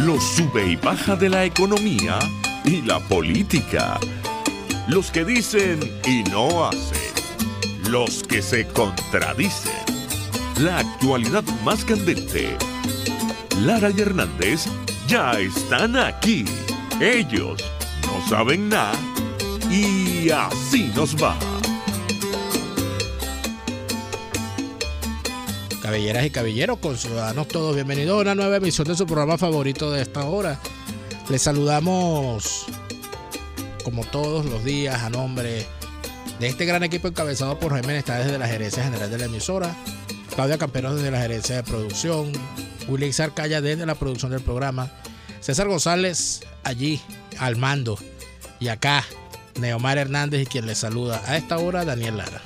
Los sube y baja de la economía y la política. Los que dicen y no hacen. Los que se contradicen. La actualidad más candente. Lara y Hernández ya están aquí. Ellos no saben nada y así nos va. Cabelleras y caballeros, conciudadanos todos, bienvenidos a una nueva emisión de su programa favorito de esta hora. Les saludamos como todos los días a nombre de este gran equipo encabezado por Jaime Está desde la gerencia general de la emisora, Claudia Campero desde la gerencia de producción, Willy Sarcaya desde la producción del programa, César González allí al mando y acá Neomar Hernández y quien les saluda a esta hora, Daniel Lara.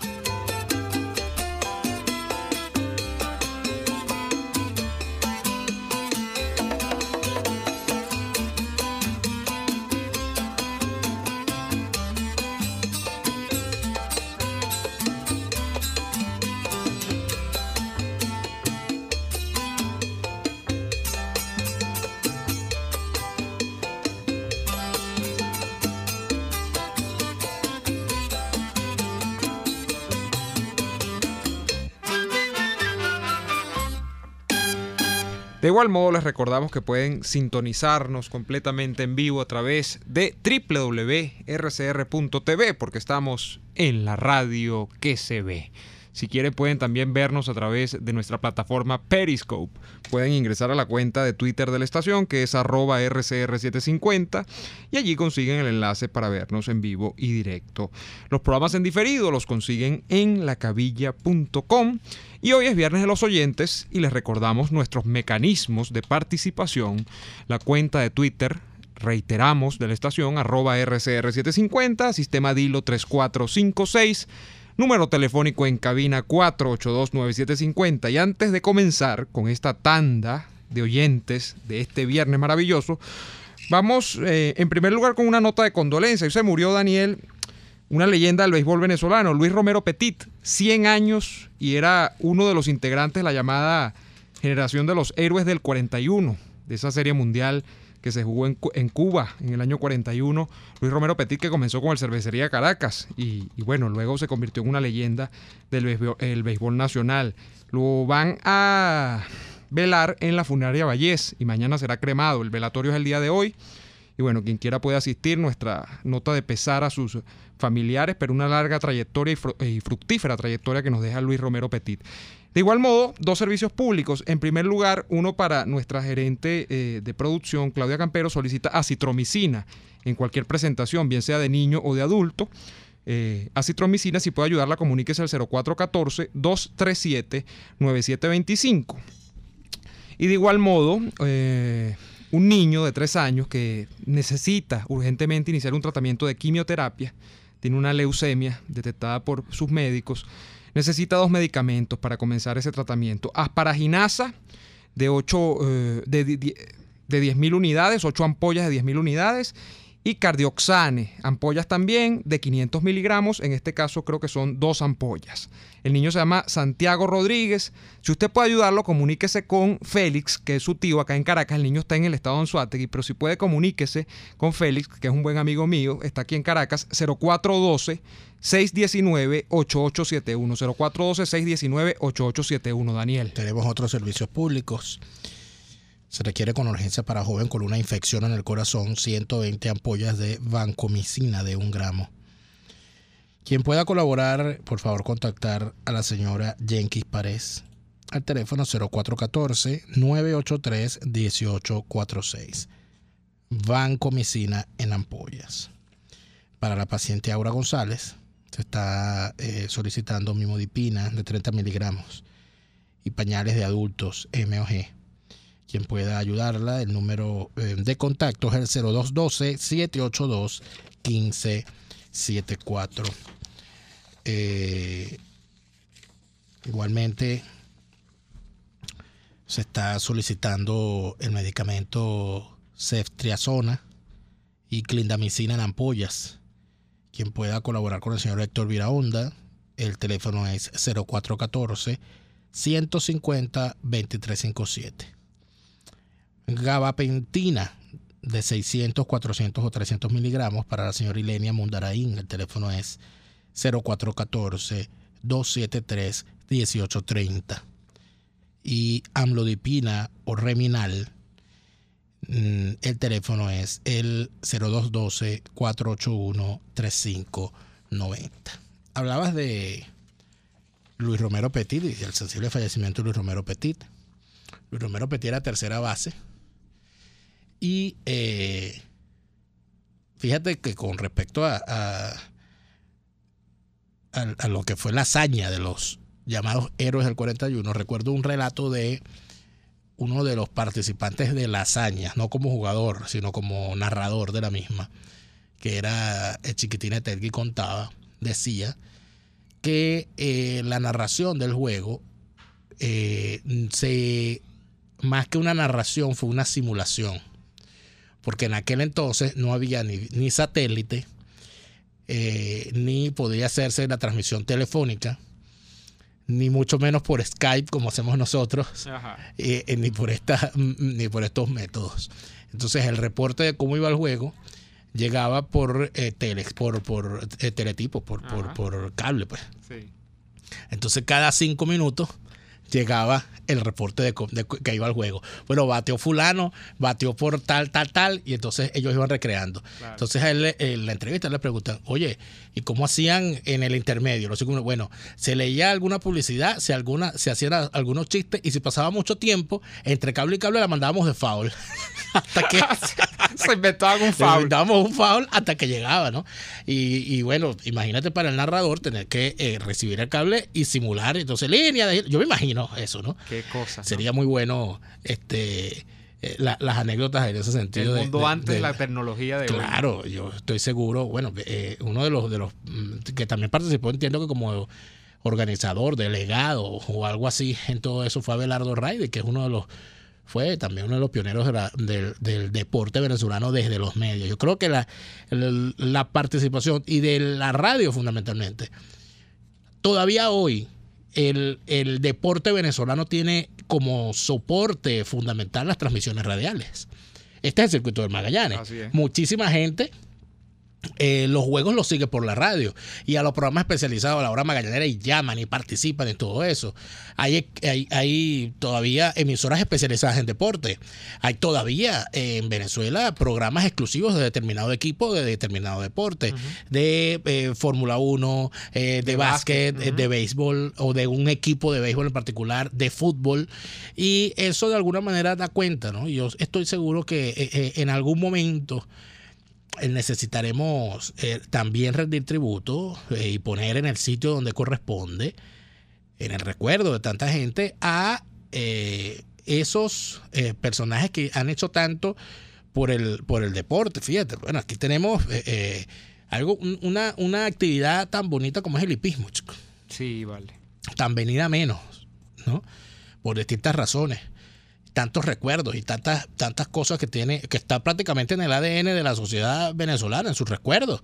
De igual modo, les recordamos que pueden sintonizarnos completamente en vivo a través de www.rcr.tv, porque estamos en la radio que se ve. Si quieren, pueden también vernos a través de nuestra plataforma Periscope. Pueden ingresar a la cuenta de Twitter de la estación, que es @RCR750, y allí consiguen el enlace para vernos en vivo y directo. Los programas en diferido los consiguen en lacabilla.com. Y hoy es Viernes de los Oyentes y les recordamos nuestros mecanismos de participación. La cuenta de Twitter, reiteramos, de la estación, @RCR750, sistema DILO 3456, número telefónico en cabina 482-9750. Y antes de comenzar con esta tanda de oyentes de este viernes maravilloso, vamos en primer lugar con una nota de condolencia. Hoy se murió, Daniel, una leyenda del béisbol venezolano, Luis Romero Petit, 100 años, y era uno de los integrantes de la llamada generación de los héroes del 41, de esa serie mundial que se jugó en Cuba en el año 41. Luis Romero Petit, que comenzó con el Cervecería Caracas y bueno, luego se convirtió en una leyenda del béisbol nacional. Lo van a velar en la funeraria Vallés y mañana será cremado. El velatorio es el día de hoy. Y bueno, quien quiera puede asistir. Nuestra nota de pesar a sus familiares, pero una larga trayectoria y fructífera trayectoria que nos deja Luis Romero Petit. De igual modo, dos servicios públicos. En primer lugar, uno para nuestra gerente de producción, Claudia Campero, solicita acitromicina en cualquier presentación, bien sea de niño o de adulto. Acitromicina, si puede ayudarla, comuníquese al 0414-237-9725. Y de igual modo, un niño de 3 años que necesita urgentemente iniciar un tratamiento de quimioterapia, tiene una leucemia detectada por sus médicos, necesita 2 medicamentos para comenzar ese tratamiento. Asparaginasa de 10.000 unidades, 8 ampollas de 10.000 unidades, y Cardioxane, ampollas también de 500 miligramos, en este caso creo que son 2 ampollas. El niño se llama Santiago Rodríguez. Si usted puede ayudarlo, comuníquese con Félix, que es su tío acá en Caracas. El niño está en el estado de Anzoátegui, pero si puede, comuníquese con Félix, que es un buen amigo mío, está aquí en Caracas, 0412-619-8871, 0412-619-8871, Daniel. Tenemos otros servicios públicos. Se requiere con urgencia para joven con una infección en el corazón 120 ampollas de vancomicina de 1 gramo. Quien pueda colaborar, por favor, contactar a la señora Jenkins Párez al teléfono 0414-983-1846. Vancomicina en ampollas. Para la paciente Aura González se está solicitando mimodipina de 30 miligramos y pañales de adultos MOG. Quien pueda ayudarla, el número de contacto es el 0212-782-1574. Igualmente se está solicitando el medicamento ceftriaxona y clindamicina en ampollas. Quien pueda colaborar con el señor Héctor Viraonda, el teléfono es 0414-150-2357. gabapentina de 600, 400 o 300 miligramos para la señora Ilenia Mundaraín. El teléfono es 0414-273-1830. Y amlodipina o Reminal, el teléfono es el 0212-481-3590. Hablabas de Luis Romero Petit y el sensible fallecimiento de Luis Romero Petit. Luis Romero Petit era tercera base. Y fíjate que con respecto a lo que fue la hazaña de los llamados héroes del 41, recuerdo un relato de uno de los participantes de la hazaña, no como jugador, sino como narrador de la misma, que era el Chiquitín Etelgui. Contaba, decía que la narración del juego, más que una narración, fue una simulación, porque en aquel entonces no había ni satélite, ni podía hacerse la transmisión telefónica, ni mucho menos por Skype como hacemos nosotros, ni por estos métodos. Entonces el reporte de cómo iba el juego llegaba por teletipo, por cable, pues. Sí. Entonces cada 5 minutos llegaba el reporte de que iba al juego. Bueno, bateó fulano, bateó por tal, y entonces ellos iban recreando. Claro. Entonces a él, en la entrevista le preguntan, oye, ¿y cómo hacían en el intermedio? Bueno, se leía alguna publicidad, se hacían algunos chistes, y si pasaba mucho tiempo, entre cable y cable la mandábamos de foul. Hasta que se inventaban un foul. Inventábamos un foul hasta que llegaba, ¿no? Y bueno, imagínate para el narrador tener que recibir el cable y simular, entonces yo me imagino eso, ¿no? Qué cosa. Sería muy bueno las anécdotas en ese sentido. El mundo antes de la tecnología de claro, hoy. Yo estoy seguro, bueno, uno de los que también participó, entiendo que como organizador, delegado o algo así en todo eso, fue Abelardo Reyes, que es fue también uno de los pioneros del deporte venezolano desde los medios. Yo creo que la participación y de la radio fundamentalmente, todavía hoy el deporte venezolano tiene como soporte fundamental las transmisiones radiales. Este es el circuito del Magallanes. Así es. Muchísima gente los juegos los sigue por la radio, y a los programas especializados, a la hora magallanera, y llaman y participan en todo eso. Hay todavía emisoras especializadas en deporte. Hay todavía en Venezuela programas exclusivos de determinado equipo, de determinado deporte, de Fórmula 1, de básquet, de béisbol, o de un equipo de béisbol en particular, de fútbol. Y eso de alguna manera da cuenta, ¿no? Yo estoy seguro que en algún momento necesitaremos también rendir tributo y poner en el sitio donde corresponde, en el recuerdo de tanta gente, a esos personajes que han hecho tanto por el deporte. Fíjate, bueno, aquí tenemos una actividad tan bonita como es el hipismo, chico. Sí, vale. Tan venida menos, ¿no? Por distintas razones. Tantos recuerdos y tantas cosas que tiene, que está prácticamente en el ADN de la sociedad venezolana, en sus recuerdos.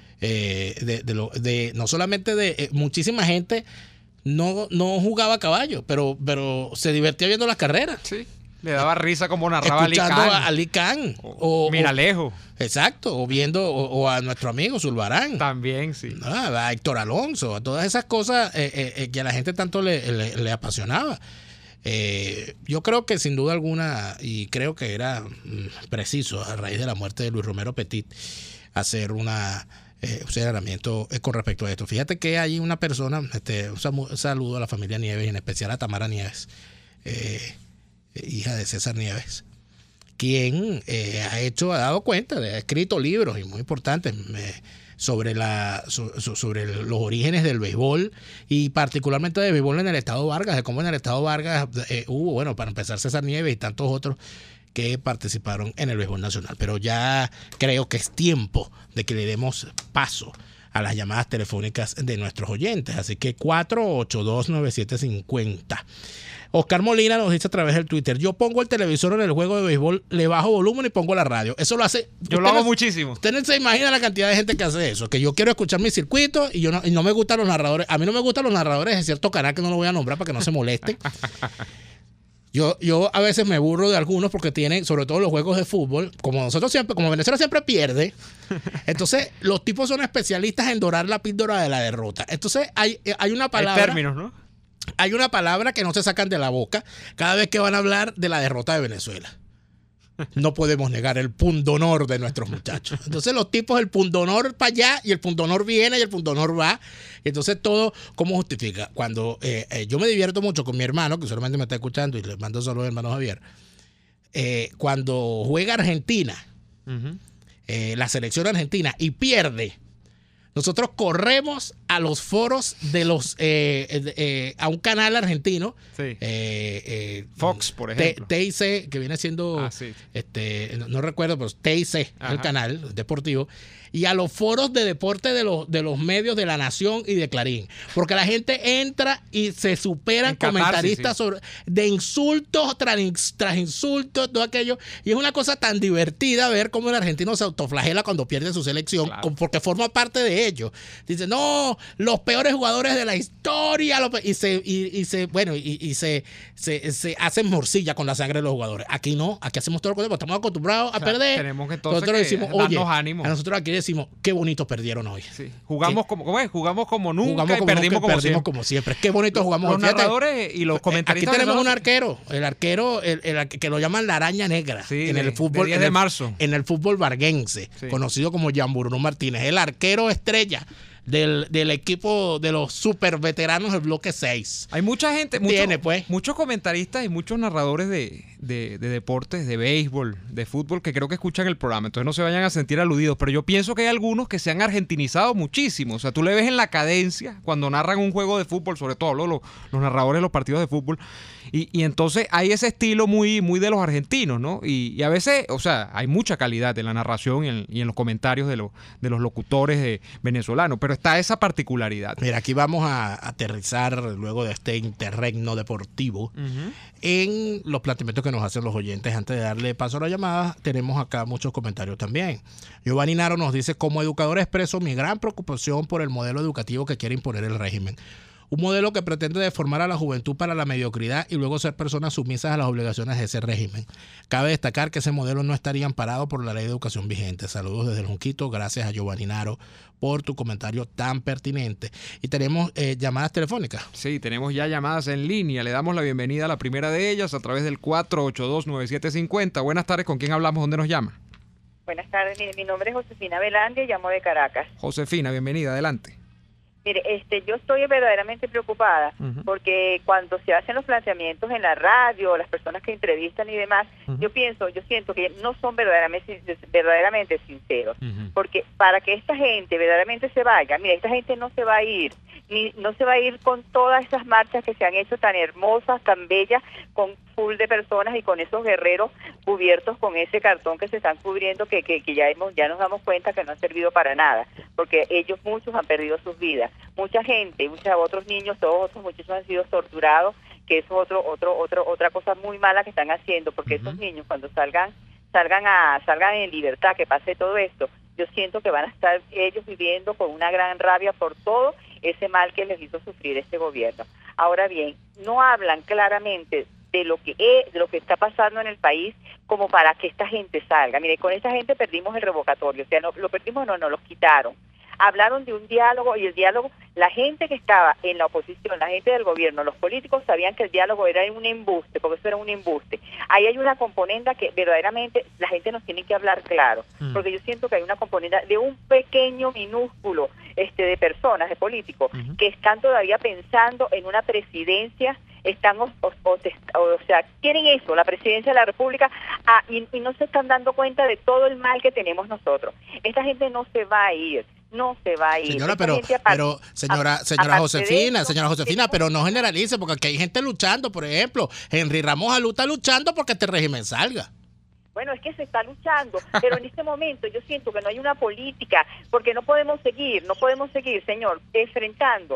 No solamente de muchísima gente no jugaba a caballo, pero se divertía viendo las carreras. Sí, le daba risa como narraba escuchando a Ali Khan o Miralejo. Exacto, o viendo o a nuestro amigo Zulbarán. También, sí. A Héctor Alonso, a todas esas cosas que a la gente tanto le apasionaba. Yo creo que sin duda alguna, y creo que era preciso a raíz de la muerte de Luis Romero Petit, hacer un señalamiento con respecto a esto. Fíjate que hay una persona, un saludo a la familia Nieves, y en especial a Tamara Nieves, hija de César Nieves, quien ha dado cuenta, ha escrito libros y muy importantes sobre los orígenes del béisbol, y particularmente del béisbol en el estado Vargas, de cómo en el estado Vargas hubo, bueno, para empezar, César Nieves y tantos otros que participaron en el béisbol nacional. Pero ya creo que es tiempo de que le demos paso a las llamadas telefónicas de nuestros oyentes. Así que 482-9750. Oscar Molina nos dice a través del Twitter: yo pongo el televisor en el juego de béisbol, le bajo volumen y pongo la radio. Eso lo hace. Yo lo hago muchísimo. Usted no se imagina la cantidad de gente que hace eso. Que yo quiero escuchar mi circuito y no me gustan los narradores. A mí no me gustan los narradores de cierto canal que no lo voy a nombrar para que no se molesten. Yo a veces me burro de algunos porque tienen, sobre todo los juegos de fútbol, como Venezuela siempre pierde, entonces los tipos son especialistas en dorar la píldora de la derrota. Entonces hay una palabra. Hay términos, ¿no? Hay una palabra que no se sacan de la boca cada vez que van a hablar de la derrota de Venezuela. No podemos negar el pundonor de nuestros muchachos. Entonces los tipos, el pundonor para allá y el pundonor viene y el pundonor va. Entonces todo, ¿cómo justifica? Cuando yo me divierto mucho con mi hermano, que solamente me está escuchando y le mando saludos al hermano Javier, cuando juega Argentina, la selección argentina, y pierde, nosotros corremos a los foros de a un canal argentino, sí. Fox, por ejemplo. TIC, que viene siendo, sí. No recuerdo, pero TIC es el canal deportivo, y a los foros de deporte de los medios de La Nación y de Clarín, porque la gente entra y se superan comentaristas de insultos tras insultos, todo aquello, y es una cosa tan divertida ver cómo el argentino se autoflagela cuando pierde su selección, claro, porque forma parte de ello. Dice, no, los peores jugadores de la historia, y se hacen morcilla con la sangre de los jugadores. Aquí no, aquí hacemos todo lo contrario, estamos acostumbrados a perder. Tenemos que entonces nosotros decimos, oye, ánimo. A nosotros aquí decimos, qué bonitos perdieron hoy. Sí. Jugamos como nunca y perdimos como siempre. Qué bonito jugamos hoy. Los narradores y los comentaristas. Aquí tenemos un arquero, el que lo llaman la araña negra, sí, en el fútbol, 10 de marzo. En el fútbol barguense, sí, conocido como Jean Bruno Martínez, el arquero estrella del equipo de los super veteranos del bloque 6. Hay mucha gente, muchos comentaristas y muchos narradores de deportes, de béisbol, de fútbol, que creo que escuchan el programa, entonces no se vayan a sentir aludidos, pero yo pienso que hay algunos que se han argentinizado muchísimo. O sea, tú le ves en la cadencia cuando narran un juego de fútbol, sobre todo los narradores de los partidos de fútbol, y entonces hay ese estilo muy, muy de los argentinos, ¿no? Y a veces, o sea, hay mucha calidad en la narración y en los comentarios de los locutores venezolanos, pero está esa particularidad. Mira, aquí vamos a aterrizar luego de este interregno deportivo en los planteamientos que nos hacen los oyentes. Antes de darle paso a la llamada, tenemos acá muchos comentarios también. Giovanni Naro nos dice, como educador expreso mi gran preocupación por el modelo educativo que quiere imponer el régimen. Un modelo que pretende deformar a la juventud para la mediocridad y luego ser personas sumisas a las obligaciones de ese régimen. Cabe destacar que ese modelo no estaría amparado por la ley de educación vigente. Saludos desde el Junquito. Gracias a Giovanni Naro por tu comentario tan pertinente. Y tenemos llamadas telefónicas. Sí, tenemos ya llamadas en línea. Le damos la bienvenida a la primera de ellas a través del 482-9750. Buenas tardes, ¿con quién hablamos? ¿Dónde nos llama? Buenas tardes, mi nombre es Josefina Velandia, llamo de Caracas. Josefina, bienvenida, adelante. Mire, yo estoy verdaderamente preocupada porque cuando se hacen los planteamientos en la radio, las personas que entrevistan y demás, yo siento que no son verdaderamente sinceros, porque para que esta gente verdaderamente se vaya, mire, esta gente no se va a ir, no se va a ir con todas esas marchas que se han hecho tan hermosas, tan bellas, con full de personas y con esos guerreros cubiertos con ese cartón que se están cubriendo, que ya nos damos cuenta que no ha servido para nada, porque ellos muchos han perdido sus vidas, mucha gente, muchos otros niños, todos otros muchachos han sido torturados, que eso es otra cosa muy mala que están haciendo, porque esos niños cuando salgan en libertad, que pase todo esto, yo siento que van a estar ellos viviendo con una gran rabia por todo ese mal que les hizo sufrir este gobierno. Ahora bien, no hablan claramente de lo que está pasando en el país como para que esta gente salga. Mire, con esta gente perdimos el revocatorio, o sea, lo perdimos, no, los quitaron. Hablaron de un diálogo, y el diálogo, la gente que estaba en la oposición, la gente del gobierno, los políticos sabían que el diálogo era un embuste, porque eso era un embuste. Ahí hay una componenda que verdaderamente la gente nos tiene que hablar claro, porque yo siento que hay una componenda de un pequeño minúsculo de personas, de políticos, que están todavía pensando en una presidencia, quieren eso, la presidencia de la República, y no se están dando cuenta de todo el mal que tenemos nosotros. Esta gente no se va a ir. No se va a ir. Señora, pero señora Josefina, pero no generalice, porque aquí hay gente luchando. Por ejemplo, Henry Ramos Alú está luchando porque este régimen salga. Bueno, es que se está luchando, pero en este momento yo siento que no hay una política, porque no podemos seguir, señor, enfrentándonos.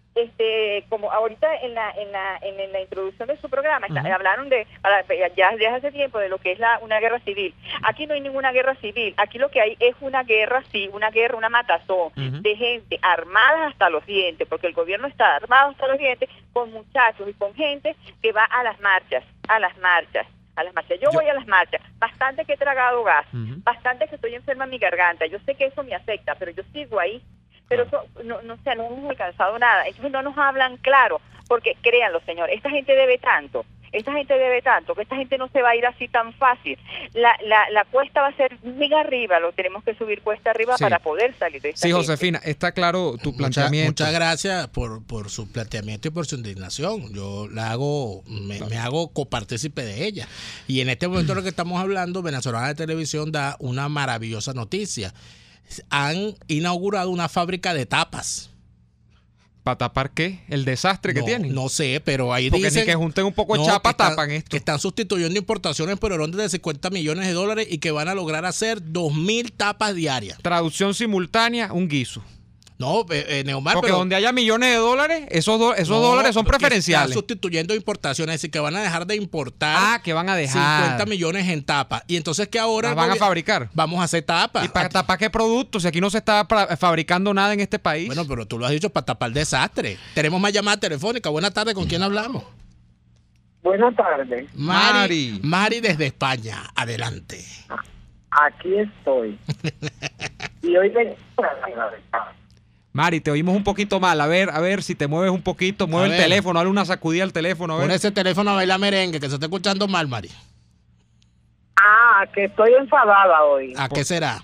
como ahorita en la introducción de su programa hablaron ya desde hace tiempo de lo que es una guerra civil. Aquí no hay ninguna guerra civil, aquí lo que hay es una guerra, una matazón de gente armada hasta los dientes, porque el gobierno está armado hasta los dientes con muchachos y con gente que va a las marchas. Yo voy a las marchas, bastante que he tragado gas, bastante que estoy enferma en mi garganta, yo sé que eso me afecta, pero yo sigo ahí. Pero eso, no hemos alcanzado nada. Entonces no nos hablan claro, porque créanlo, señor, esta gente debe tanto, que esta gente no se va a ir así tan fácil. La cuesta va a ser muy arriba, lo tenemos que subir cuesta arriba para poder salir de esta gente. Josefina, está claro tu planteamiento. Muchas gracias por su planteamiento y por su indignación. Yo me hago copartícipe de ella. Y en este momento lo que estamos hablando, Venezolana de Televisión da una maravillosa noticia. Han inaugurado una fábrica de tapas. ¿Para tapar qué? ¿El desastre que tienen? No sé, pero ahí porque dicen... Porque ni que junten un poco de chapa tapan esto. Que están sustituyendo importaciones por el orden de $50 millones y que van a lograr hacer 2.000 tapas diarias. Traducción simultánea, un guiso. No, Neomar, porque donde haya millones de dólares, esos dólares son preferenciales. Están sustituyendo importaciones, es decir, que van a dejar de importar que van a dejar 50 millones en tapas. Y entonces que ahora las van a fabricar. Vamos a hacer tapas. ¿Y para tapar qué productos? Si aquí no se está fabricando nada en este país. Bueno, pero tú lo has dicho, para tapar el desastre. Tenemos más llamada telefónica. Buenas tardes, ¿con quién hablamos? Buenas tardes. Mari desde España. Adelante. Aquí estoy. Y hoy Mari, te oímos un poquito mal. A ver si te mueves un poquito. Mueve el teléfono, dale una sacudida al teléfono. Pon ese teléfono a bailar merengue, que se está escuchando mal, Mari. Que estoy enfadada hoy. ¿A qué será?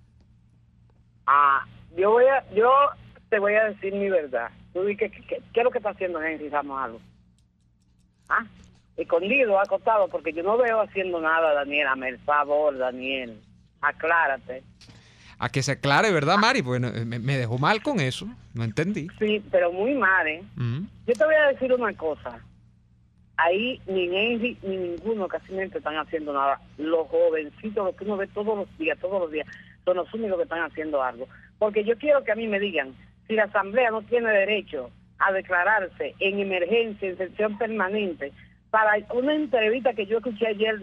Yo te voy a decir mi verdad. Tú di ¿qué es lo que está haciendo Henry Ramos algo? Escondido, acostado, porque yo no veo haciendo nada, Daniel. Hazme el favor, Daniel. Aclárate. A que se aclare, ¿verdad, Mari? Bueno, me dejó mal con eso. No entendí. Sí, pero muy mal, ¿eh? Yo te voy a decir una cosa. Ahí ni Henry ni ninguno casi están haciendo nada. Los jovencitos, los que uno ve todos los días, son los únicos que están haciendo algo. Porque yo quiero que a mí me digan, si la Asamblea no tiene derecho a declararse en emergencia, en sesión permanente, para una entrevista que yo escuché ayer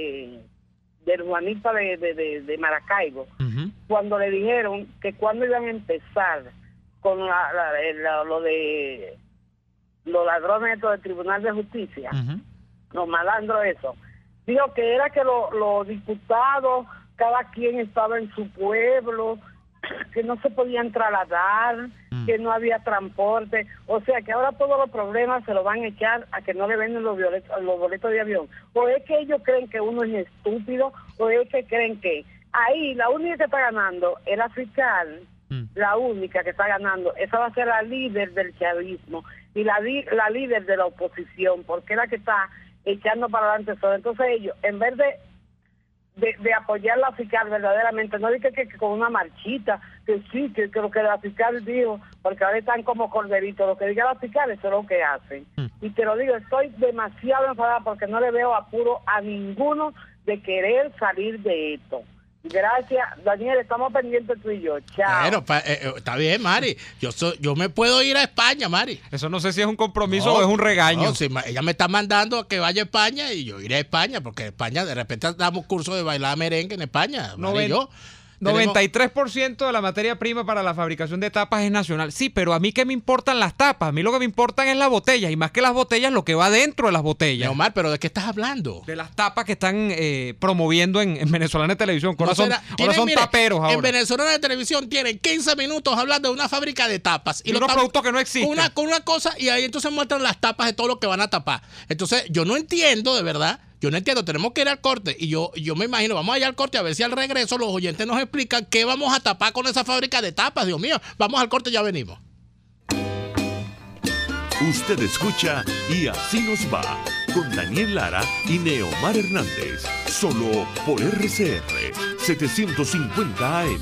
del Juanita de Maracaibo, cuando le dijeron que cuando iban a empezar con lo de los ladrones estos del Tribunal de Justicia, los malandros eso, dijo que era que los diputados, cada quien estaba en su pueblo, que no se podían trasladar, que no había transporte, o sea que ahora todos los problemas se los van a echar a que no le venden los boletos de avión. O es que ellos creen que uno es estúpido, o es que creen que ahí la única que está ganando es la fiscal, la única que está ganando, esa va a ser la líder del chavismo y la líder de la oposición, porque es la que está echando para adelante todo. Entonces ellos, en vez de apoyar a la fiscal verdaderamente, no dice que con una marchita, que sí, que lo que la fiscal dijo, porque ahora están como corderitos, lo que diga la fiscal, eso es lo que hacen. Y te lo digo, estoy demasiado enfadada porque no le veo apuro a ninguno de querer salir de esto. Gracias, Daniel, estamos pendientes tú y yo. Chao. Bueno, está bien, Mari. Yo me puedo ir a España, Mari. Eso no sé si es un compromiso o es un regaño. No, si ella me está mandando a que vaya a España y yo iré a España, porque en España de repente damos curso de bailar merengue en España. Mari y yo. 93% de la materia prima para la fabricación de tapas es nacional. Sí, pero a mí ¿qué me importan las tapas? A mí lo que me importan es las botellas, y más que las botellas, lo que va dentro de las botellas. Omar, ¿pero de qué estás hablando? De las tapas que están promoviendo en Venezolana de Televisión. Ahora son taperos ahora. En Venezolana de Televisión tienen 15 minutos hablando de una fábrica de tapas. Y unos productos que no existen. Con una cosa, y ahí entonces muestran las tapas de todo lo que van a tapar. Entonces, yo no entiendo, de verdad. Yo no entiendo, tenemos que ir al corte y yo me imagino, vamos allá al corte a ver si al regreso los oyentes nos explican qué vamos a tapar con esa fábrica de tapas. Dios mío, vamos al corte y ya venimos. Usted escucha Y Así Nos Va con Daniel Lara y Neomar Hernández, solo por RCR 750 AM.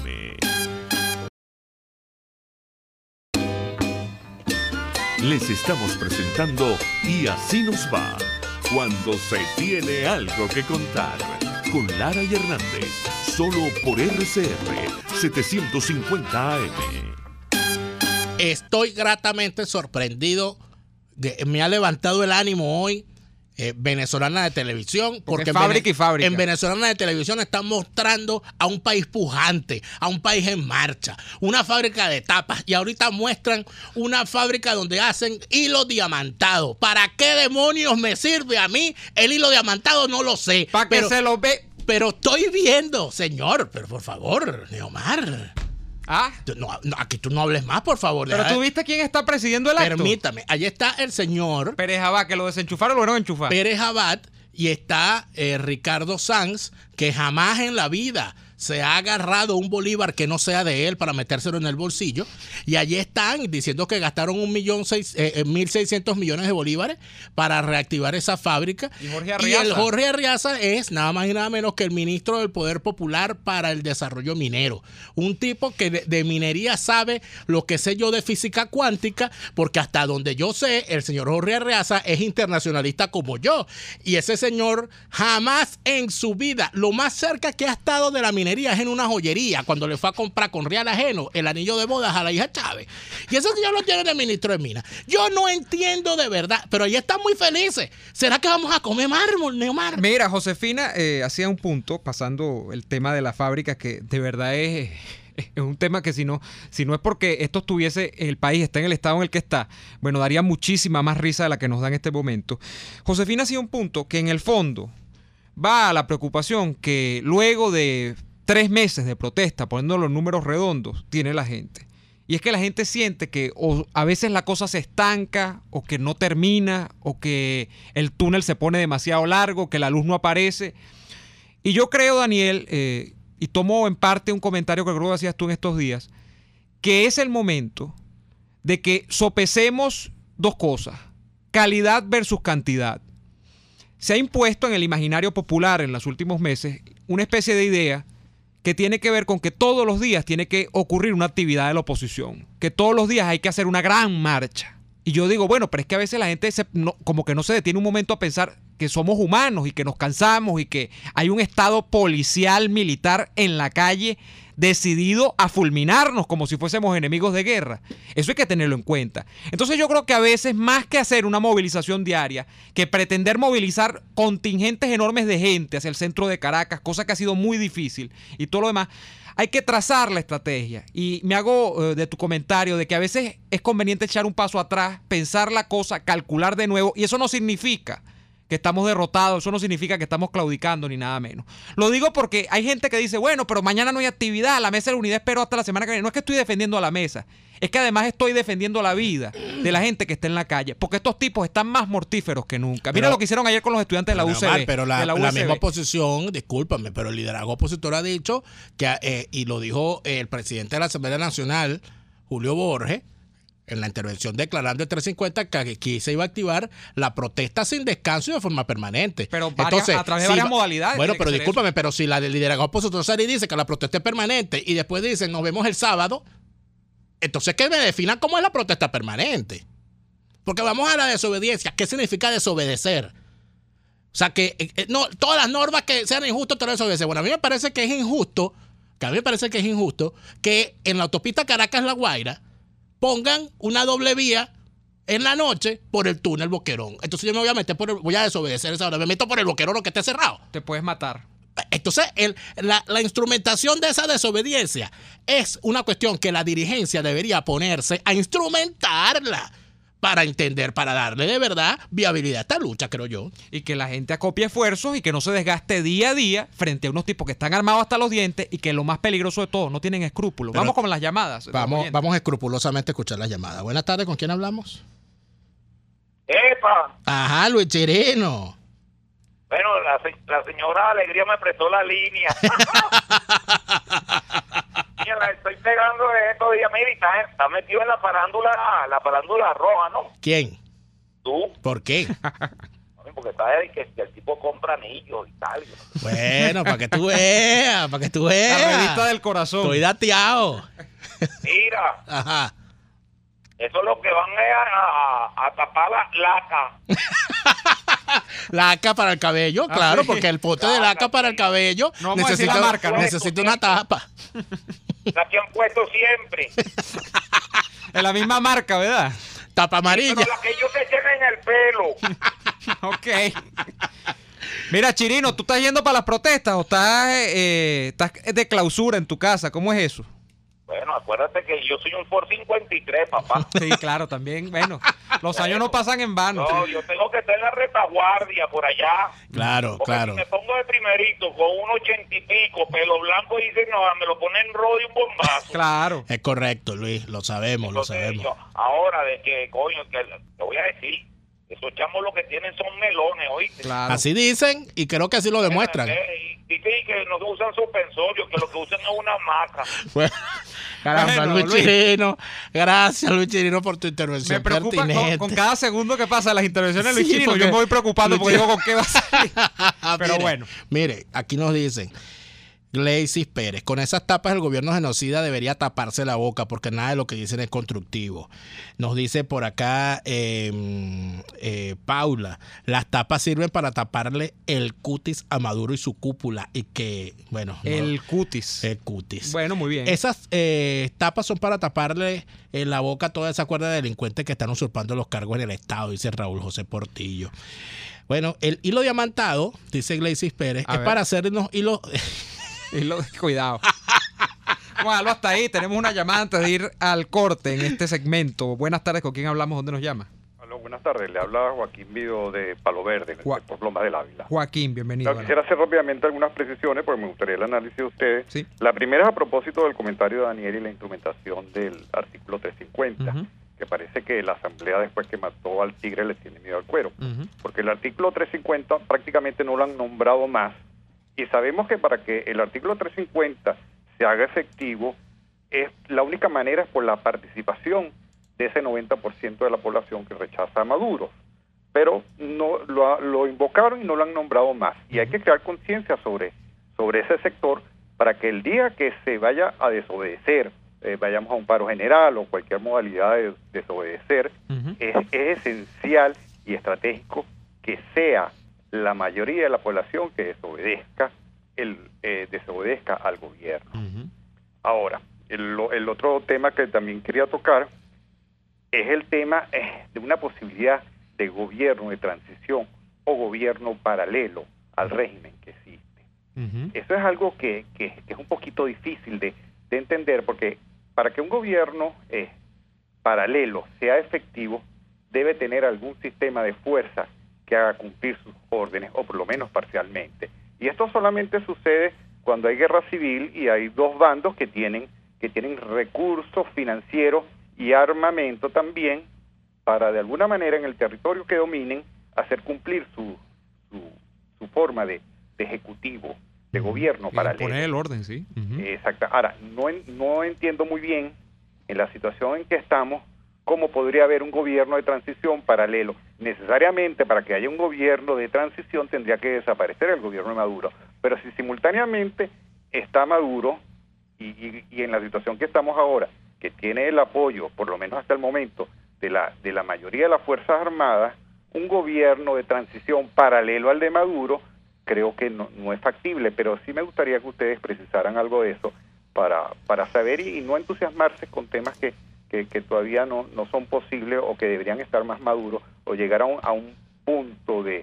Les estamos presentando Y Así Nos Va, cuando se tiene algo que contar, con Lara y Hernández, solo por RCR 750 AM. Estoy gratamente sorprendido. Me ha levantado el ánimo hoy Venezolana de Televisión, porque en Venezolana de Televisión están mostrando a un país pujante, a un país en marcha, una fábrica de tapas, y ahorita muestran una fábrica donde hacen hilo diamantado. ¿Para qué demonios me sirve a mí el hilo diamantado? No lo sé. Para que se lo ve. Pero estoy viendo, señor, pero por favor, Neomar. No, aquí tú no hables más, por favor. Pero tú viste quién está presidiendo el acto. Permítame, allí está el señor Pérez Abad, que lo desenchufaron, lo van a enchufar. Pérez Abad, y está Ricardo Sanz, que jamás en la vida se ha agarrado un bolívar que no sea de él para metérselo en el bolsillo. Y allí están diciendo que gastaron 1.600.000 millones de bolívares para reactivar esa fábrica. Y el Jorge Arriaza es nada más y nada menos que el ministro del Poder Popular para el Desarrollo Minero. Un tipo que de minería sabe lo que sé yo de física cuántica, porque hasta donde yo sé, el señor Jorge Arriaza es internacionalista como yo. Y ese señor jamás en su vida, lo más cerca que ha estado de la minería es en una joyería, cuando le fue a comprar con real ajeno el anillo de bodas a la hija Chávez. Y eso ya lo tiene el ministro de Minas. Yo no entiendo de verdad, pero ahí están muy felices. ¿Será que vamos a comer mármol, Neomar? Mira, Josefina hacía un punto, pasando el tema de la fábrica, que de verdad es un tema que si no es porque esto estuviese, el país está en el estado en el que está, bueno, daría muchísima más risa de la que nos da en este momento. Josefina hacía un punto que en el fondo va a la preocupación que luego de 3 meses de protesta, poniendo los números redondos, tiene la gente. Y es que la gente siente que o a veces la cosa se estanca, o que no termina, o que el túnel se pone demasiado largo, que la luz no aparece. Y yo creo, Daniel, y tomo en parte un comentario que creo que hacías tú en estos días, que es el momento de que sopesemos 2 cosas: calidad versus cantidad. Se ha impuesto en el imaginario popular en los últimos meses una especie de idea que tiene que ver con que todos los días tiene que ocurrir una actividad de la oposición, que todos los días hay que hacer una gran marcha. Y yo digo, bueno, pero es que a veces la gente como que no se detiene un momento a pensar que somos humanos y que nos cansamos y que hay un estado policial, militar en la calle decidido a fulminarnos como si fuésemos enemigos de guerra. Eso hay que tenerlo en cuenta. Entonces yo creo que a veces, más que hacer una movilización diaria, que pretender movilizar contingentes enormes de gente hacia el centro de Caracas, cosa que ha sido muy difícil, y todo lo demás, hay que trazar la estrategia. Y me hago de tu comentario de que a veces es conveniente echar un paso atrás, pensar la cosa, calcular de nuevo, y eso no significa que estamos derrotados, eso no significa que estamos claudicando ni nada menos. Lo digo porque hay gente que dice, bueno, pero mañana no hay actividad, la mesa de la unidad espero hasta la semana que viene. No es que estoy defendiendo a la mesa, es que además estoy defendiendo la vida de la gente que está en la calle, porque estos tipos están más mortíferos que nunca. Mira lo que hicieron ayer con los estudiantes de la UCB. Pero la misma oposición, discúlpame, pero el liderazgo opositor ha dicho, que y lo dijo el presidente de la Asamblea Nacional, Julio Borges, en la intervención declarando el 350, que aquí se iba a activar la protesta sin descanso y de forma permanente. Pero entonces, a través de varias modalidades. Bueno, pero discúlpame, pero si la del liderazgo opositor sale y dice que la protesta es permanente y después dicen nos vemos el sábado, entonces que me definan cómo es la protesta permanente. Porque vamos a la desobediencia. ¿Qué significa desobedecer? O sea, que no todas las normas que sean injustas te lo desobedecen. Bueno, a mí me parece que es injusto, que en la autopista Caracas-La Guaira pongan una doble vía en la noche por el túnel Boquerón. Entonces yo me voy a meter voy a desobedecer esa hora. Me meto por el Boquerón que esté cerrado. Te puedes matar. Entonces la instrumentación de esa desobediencia es una cuestión que la dirigencia debería ponerse a instrumentarla para entender, para darle de verdad viabilidad a esta lucha, creo yo. Y que la gente acopie esfuerzos y que no se desgaste día a día frente a unos tipos que están armados hasta los dientes y que lo más peligroso de todo, no tienen escrúpulos. Pero vamos con las llamadas. Vamos escrupulosamente a escuchar las llamadas. Buenas tardes, ¿con quién hablamos? ¡Epa! Ajá, Luis Chirino. Bueno, la señora Alegría me prestó la línea. La estoy pegando de estos días. Mira, está metido en la farándula roja, ¿no? ¿Quién? ¿Tú? ¿Por qué? Porque sabes que el tipo compra anillos y tal. Bueno, para que tú veas. La revista del corazón. Estoy dateado. Mira. Ajá. Eso es lo que van a tapar la laca. Laca para el cabello, claro, sí. Porque el pote de laca para el cabello no necesita la marca, ¿no? Necesita una tapa. La que han puesto siempre. Es la misma marca, ¿verdad? Tapa amarilla. Pero la que ellos se echan en el pelo. Ok. Mira, Chirino, ¿tú estás yendo para las protestas o estás de clausura en tu casa? ¿Cómo es eso? Bueno, acuérdate que yo soy un Ford 53, papá. Sí, claro, también. Bueno, los años no pasan en vano. No, yo tengo que estar en la retaguardia por allá. Claro, Porque claro. si me pongo de primerito con un 80 y pico, pelo blanco, y dicen, no, me lo ponen en rodo y un bombazo. Claro. Es correcto, Luis, lo sabemos, Entonces, lo sabemos. ahora, de que, coño, que te voy a decir, esos chamos lo que tienen son melones, ¿oíste? Claro. Así dicen y creo que así lo demuestran. Y dicen que no usan suspensorios, que lo que usan es una hamaca. Bueno, caramba, Bueno, Luis Luis. Chirino. Gracias, Luis Chirino, por tu intervención Me preocupa pertinente. con cada segundo que pasa las intervenciones de Luis Sí, Chirino. porque Yo me voy preocupando porque Luis digo con qué va a salir. Pero Mire, bueno. Mire, aquí nos dicen, Gleisis Pérez, con esas tapas el gobierno genocida debería taparse la boca porque nada de lo que dicen es constructivo. Nos dice por acá Paula, las tapas sirven para taparle el cutis a Maduro y su cúpula y que, bueno, El cutis. el cutis. Bueno, muy bien. Esas tapas son para taparle en la boca a toda esa cuerda de delincuentes que están usurpando los cargos en el Estado, dice Raúl José Portillo. Bueno, el hilo diamantado, dice Gleisis Pérez, A es ver. para hacernos hilos... Cuidado. Vamos a dejarlo hasta ahí. Tenemos una llamada antes de ir al corte en este segmento. Buenas tardes. ¿Con quién hablamos? ¿Dónde nos llama? Aló, buenas tardes. Le habla Joaquín Vido de Palo Verde, en el sector Lomas del Ávila. Joaquín, bienvenido. Claro, quisiera hacer rápidamente algunas precisiones porque me gustaría el análisis de ustedes. Sí. La primera es a propósito del comentario de Daniel y la instrumentación del artículo 350, Ujú. que parece que la Asamblea después que mató al tigre le tiene miedo al cuero. Ujú. Porque el artículo 350 prácticamente no lo han nombrado más. Y sabemos que para que el artículo 350 se haga efectivo, la única manera es por la participación de ese 90% de la población que rechaza a Maduro. Pero no lo invocaron y no lo han nombrado más. Y hay que crear conciencia sobre ese sector para que el día que se vaya a desobedecer, vayamos a un paro general o cualquier modalidad de desobedecer, Ujú. es esencial y estratégico que sea la mayoría de la población que desobedezca al gobierno. Ujú. Ahora, el otro tema que también quería tocar es el tema de una posibilidad de gobierno de transición o gobierno paralelo al régimen que existe. Ujú. Eso es algo que es un poquito difícil de entender, porque para que un gobierno paralelo sea efectivo, debe tener algún sistema de fuerza que haga cumplir sus órdenes, o por lo menos parcialmente. Y esto solamente sucede cuando hay guerra civil y hay dos bandos que tienen recursos financieros y armamento también para de alguna manera en el territorio que dominen hacer cumplir su forma de ejecutivo, de gobierno paralelo. Poner el orden, sí. Ujú. Exacto. Ahora, no entiendo muy bien en la situación en que estamos cómo podría haber un gobierno de transición paralelo. Necesariamente para que haya un gobierno de transición tendría que desaparecer el gobierno de Maduro. Pero si simultáneamente está Maduro y en la situación que estamos ahora, que tiene el apoyo, por lo menos hasta el momento, de la mayoría de las Fuerzas Armadas, un gobierno de transición paralelo al de Maduro, creo que no es factible, pero sí me gustaría que ustedes precisaran algo de eso para saber y no entusiasmarse con temas que todavía no son posibles o que deberían estar más maduros o llegar a un punto de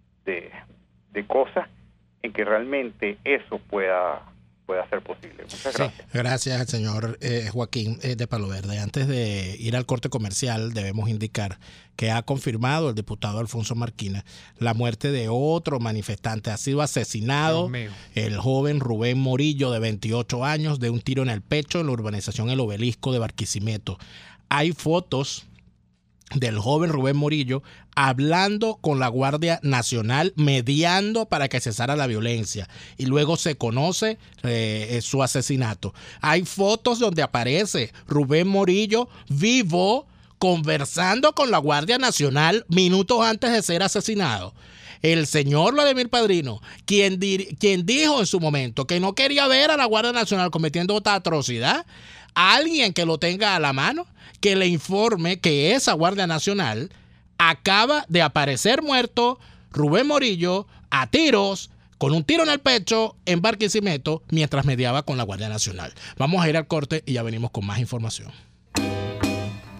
cosas en que realmente eso pueda ser posible. Muchas gracias. Gracias al señor Joaquín de Palo Verde. Antes de ir al corte comercial, debemos indicar que ha confirmado el diputado Alfonso Marquina la muerte de otro manifestante. Ha sido asesinado Dios mío. el joven Rubén Morillo, de 28 años, de un tiro en el pecho en la urbanización El Obelisco de Barquisimeto. Hay fotos del joven Rubén Morillo hablando con la Guardia Nacional, mediando para que cesara la violencia, y luego se conoce su asesinato. Hay fotos donde aparece Rubén Morillo vivo conversando con la Guardia Nacional minutos antes de ser asesinado. El señor Vladimir Padrino, quien dijo en su momento que no quería ver a la Guardia Nacional cometiendo otra atrocidad, alguien que lo tenga a la mano, que le informe que esa Guardia Nacional acaba de aparecer muerto Rubén Morillo a tiros, con un tiro en el pecho en Barquisimeto, mientras mediaba con la Guardia Nacional. Vamos a ir al corte y ya venimos con más información.